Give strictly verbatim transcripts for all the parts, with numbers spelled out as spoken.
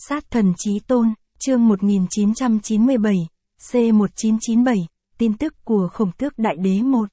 Sát thần chí tôn, chương một nghìn chín trăm chín mươi bảy, C một nghìn chín trăm chín mươi bảy, tin tức của Khổng Tước Đại Đế một.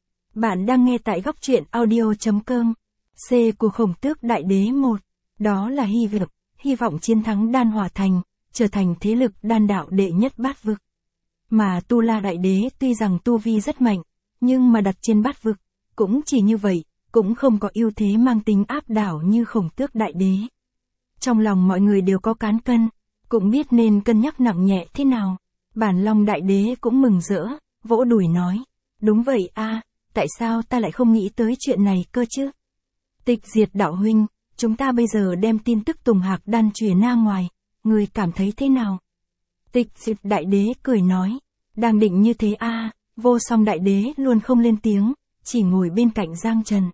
Bạn đang nghe tại góc truyện audio.com. C của Khổng Tước Đại Đế một. Đó là hy vọng, hy vọng chiến thắng Đan Hỏa Thành, trở thành thế lực đan đạo đệ nhất bát vực. Mà Tu La Đại Đế tuy rằng tu vi rất mạnh, nhưng mà đặt trên bát vực, cũng chỉ như vậy, cũng không có ưu thế mang tính áp đảo như Khổng Tước Đại Đế. Trong lòng mọi người đều có cán cân, cũng biết nên cân nhắc nặng nhẹ thế nào. Bản Long Đại Đế cũng mừng rỡ, vỗ đùi nói, đúng vậy a, tại sao ta lại không nghĩ tới chuyện này cơ chứ? Tịch Diệt đạo huynh, chúng ta bây giờ đem tin tức Tùng Hạc Đan truyền ra ngoài, người cảm thấy thế nào? Tịch Diệt Đại Đế cười nói, đang định như thế a, Vô Song Đại Đế luôn không lên tiếng, chỉ ngồi bên cạnh Giang Trần.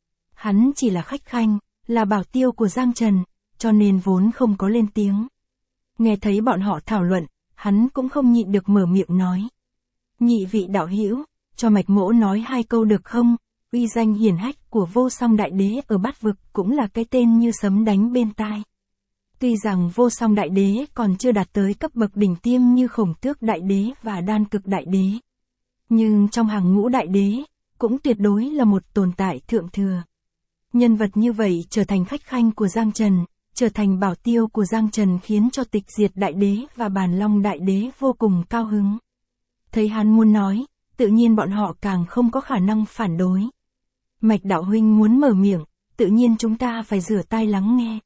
Hắn chỉ là khách khanh, là bảo tiêu của Giang Trần, cho nên vốn không có lên tiếng. Nghe thấy bọn họ thảo luận, hắn cũng không nhịn được mở miệng nói. Nhị vị đạo hữu, cho Mạch Mỗ nói hai câu được không? Uy danh hiển hách của Vô Song Đại Đế ở bát vực cũng là cái tên như sấm đánh bên tai. Tuy rằng Vô Song Đại Đế còn chưa đạt tới cấp bậc đỉnh tiêm như Khổng Tước Đại Đế và Đan Cực Đại Đế, nhưng trong hàng ngũ đại đế, cũng tuyệt đối là một tồn tại thượng thừa. Nhân vật như vậy trở thành khách khanh của Giang Trần, trở thành bảo tiêu của Giang Trần khiến cho Tịch Diệt Đại Đế và Bản Long Đại Đế vô cùng cao hứng. Thấy hắn muốn nói, tự nhiên bọn họ càng không có khả năng phản đối. Mạch đạo huynh muốn mở miệng, tự nhiên chúng ta phải rửa tai lắng nghe.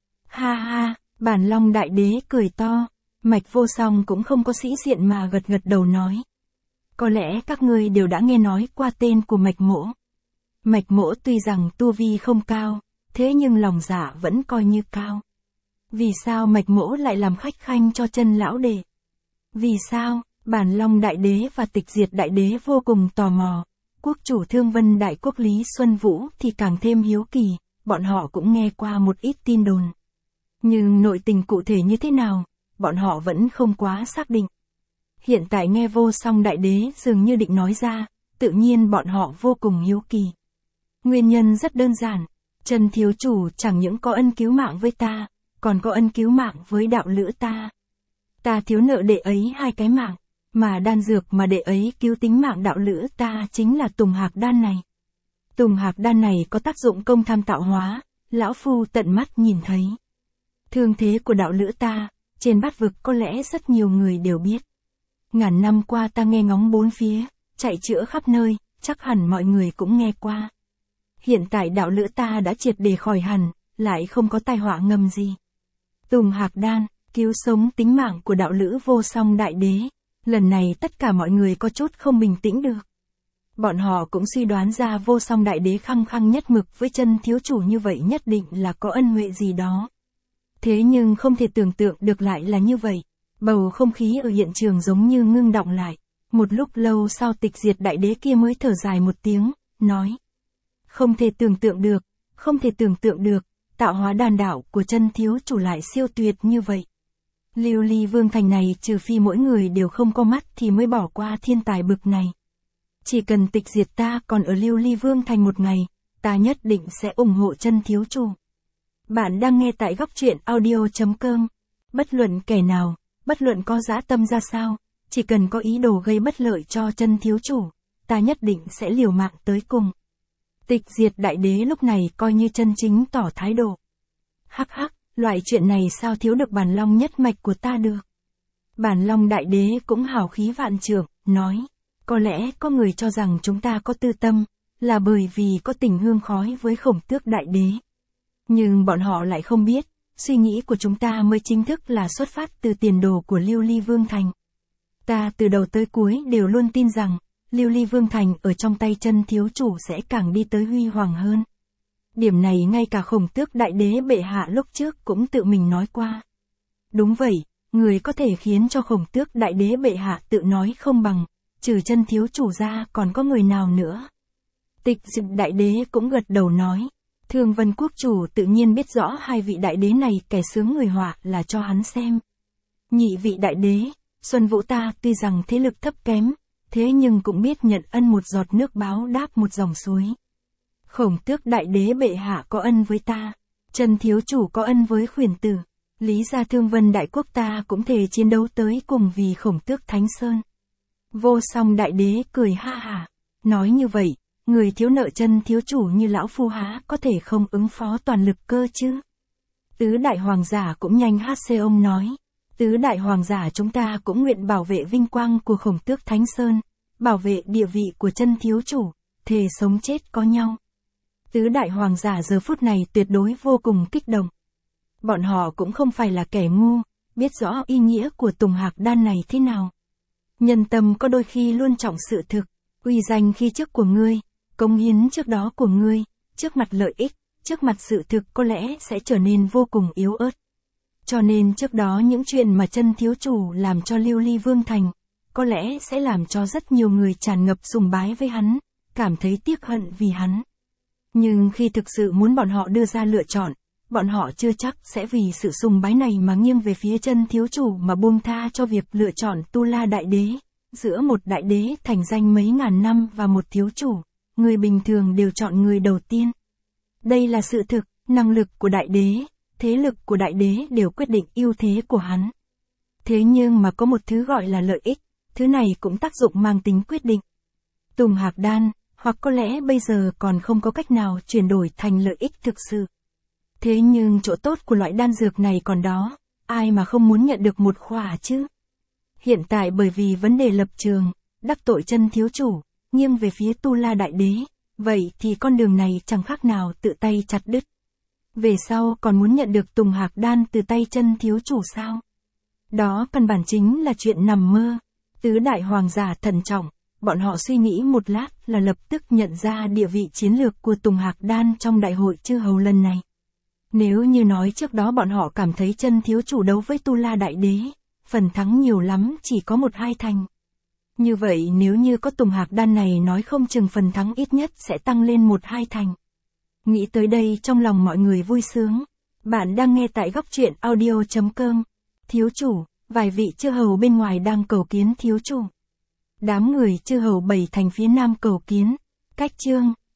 Ha ha, Bản Long Đại Đế cười to, Mạch Vô Song cũng không có sĩ diện mà gật gật đầu nói. Có lẽ các ngươi đều đã nghe nói qua tên của Mạch Mỗ. Mạch Mỗ tuy rằng tu vi không cao, thế nhưng lòng dạ vẫn coi như cao. Vì sao Mạch Mỗ lại làm khách khanh cho Chân lão đệ? Vì sao? Bản Long Đại Đế và Tịch Diệt Đại Đế vô cùng tò mò. Quốc chủ Thương Vân Đại Quốc Lý Xuân Vũ thì càng thêm hiếu kỳ, bọn họ cũng nghe qua một ít tin đồn. Nhưng nội tình cụ thể như thế nào, bọn họ vẫn không quá xác định. Hiện tại nghe Vô Song Đại Đế dường như định nói ra, tự nhiên bọn họ vô cùng hiếu kỳ. Nguyên nhân rất đơn giản, Trần thiếu chủ chẳng những có ân cứu mạng với ta, còn có ân cứu mạng với đạo lữ ta. Ta thiếu nợ đệ ấy hai cái mạng, mà đan dược mà đệ ấy cứu tính mạng đạo lữ ta chính là Tùng Hạc Đan này. Tùng Hạc Đan này có tác dụng công tham tạo hóa, lão phu tận mắt nhìn thấy. Thương thế của đạo lữ ta, trên bát vực có lẽ rất nhiều người đều biết. Ngàn năm qua ta nghe ngóng bốn phía, chạy chữa khắp nơi, chắc hẳn mọi người cũng nghe qua. Hiện tại đạo lữ ta đã triệt để khỏi hẳn, lại không có tai họa ngầm gì. Tùng Hạc Đan, cứu sống tính mạng của đạo lữ Vô Song Đại Đế. Lần này tất cả mọi người có chút không bình tĩnh được. Bọn họ cũng suy đoán ra Vô Song Đại Đế khăng khăng nhất mực với Chân thiếu chủ như vậy nhất định là có ân huệ gì đó. Thế nhưng không thể tưởng tượng được lại là như vậy. Bầu không khí ở hiện trường giống như ngưng đọng lại. Một lúc lâu sau Tịch Diệt Đại Đế kia mới thở dài một tiếng, nói. Không thể tưởng tượng được, không thể tưởng tượng được, tạo hóa đan đạo của Chân thiếu chủ lại siêu tuyệt như vậy. Lưu Ly Vương Thành này trừ phi mỗi người đều không có mắt thì mới bỏ qua thiên tài bực này. Chỉ cần Tịch Diệt ta còn ở Lưu Ly Vương Thành một ngày, ta nhất định sẽ ủng hộ Chân thiếu chủ. Bạn đang nghe tại góc truyện audio.com. Bất luận kẻ nào, bất luận có dã tâm ra sao, chỉ cần có ý đồ gây bất lợi cho Chân thiếu chủ, ta nhất định sẽ liều mạng tới cùng. Tịch Diệt Đại Đế lúc này coi như chân chính tỏ thái độ. Hắc hắc, loại chuyện này sao thiếu được Bản Long nhất mạch của ta được. Bản Long Đại Đế cũng hào khí vạn trượng, nói, có lẽ có người cho rằng chúng ta có tư tâm, là bởi vì có tình hương khói với Khổng Tước Đại Đế. Nhưng bọn họ lại không biết, suy nghĩ của chúng ta mới chính thức là xuất phát từ tiền đồ của Lưu Ly Vương Thành. Ta từ đầu tới cuối đều luôn tin rằng, Lưu Ly Vương Thành ở trong tay Chân thiếu chủ sẽ càng đi tới huy hoàng hơn. Điểm này ngay cả Khổng Tước Đại Đế bệ hạ lúc trước cũng tự mình nói qua. Đúng vậy, người có thể khiến cho Khổng Tước Đại Đế bệ hạ tự nói không bằng, trừ Chân thiếu chủ ra còn có người nào nữa. Tịch Diệt Đại Đế cũng gật đầu nói. Thương Vân Quốc chủ tự nhiên biết rõ hai vị đại đế này kẻ sướng người họa là cho hắn xem. Nhị vị đại đế, Xuân Vũ ta tuy rằng thế lực thấp kém, thế nhưng cũng biết nhận ân một giọt nước báo đáp một dòng suối. Khổng Tước Đại Đế bệ hạ có ân với ta, Chân thiếu chủ có ân với Khuyển tử. Lý gia thương vân đại quốc ta cũng thề chiến đấu tới cùng vì Khổng Tước Thánh Sơn. Vô Song đại đế cười ha hả, nói như vậy, người thiếu nợ chân thiếu chủ như lão phu há có thể không ứng phó toàn lực cơ chứ. Tứ đại hoàng giả cũng nhanh hát xê ông nói, tứ đại hoàng giả chúng ta cũng nguyện bảo vệ vinh quang của Khổng Tước Thánh Sơn, bảo vệ địa vị của chân thiếu chủ, thề sống chết có nhau. Tứ đại hoàng giả giờ phút này tuyệt đối vô cùng kích động. Bọn họ cũng không phải là kẻ ngu, biết rõ ý nghĩa của Tùng Hạc Đan này thế nào. Nhân tâm có đôi khi luôn trọng sự thực, uy danh khi trước của ngươi, cống hiến trước đó của ngươi, trước mặt lợi ích, trước mặt sự thực có lẽ sẽ trở nên vô cùng yếu ớt. Cho nên trước đó những chuyện mà chân thiếu chủ làm cho Lưu Ly Vương Thành, có lẽ sẽ làm cho rất nhiều người tràn ngập sùng bái với hắn, cảm thấy tiếc hận vì hắn. Nhưng khi thực sự muốn bọn họ đưa ra lựa chọn, bọn họ chưa chắc sẽ vì sự sùng bái này mà nghiêng về phía chân thiếu chủ mà buông tha cho việc lựa chọn Tu La Đại Đế. Giữa một đại đế thành danh mấy ngàn năm và một thiếu chủ, người bình thường đều chọn người đầu tiên. Đây là sự thực, năng lực của đại đế, thế lực của đại đế đều quyết định ưu thế của hắn. Thế nhưng mà có một thứ gọi là lợi ích, thứ này cũng tác dụng mang tính quyết định. Tùng Hạc Đan, hoặc có lẽ bây giờ còn không có cách nào chuyển đổi thành lợi ích thực sự. Thế nhưng chỗ tốt của loại đan dược này còn đó, ai mà không muốn nhận được một khỏa chứ? Hiện tại bởi vì vấn đề lập trường, đắc tội chân thiếu chủ, nghiêng về phía Tu La Đại Đế, vậy thì con đường này chẳng khác nào tự tay chặt đứt. Về sau còn muốn nhận được Tùng Hạc Đan từ tay chân thiếu chủ sao? Đó căn bản chính là chuyện nằm mơ. Tứ đại hoàng giả thận trọng, bọn họ suy nghĩ một lát là lập tức nhận ra địa vị chiến lược của Tùng Hạc Đan trong đại hội chư hầu lần này. Nếu như nói trước đó bọn họ cảm thấy chân thiếu chủ đấu với Tu La Đại Đế, phần thắng nhiều lắm chỉ có một hai thành. Như vậy nếu như có Tùng Hạc Đan này nói không chừng phần thắng ít nhất sẽ tăng lên một hai thành. Nghĩ tới đây trong lòng mọi người vui sướng. Bạn đang nghe tại góc truyện audio chấm com. Thiếu chủ, vài vị chư hầu bên ngoài đang cầu kiến thiếu chủ. Đám người chư hầu bảy thành phía nam cầu kiến. Cách chương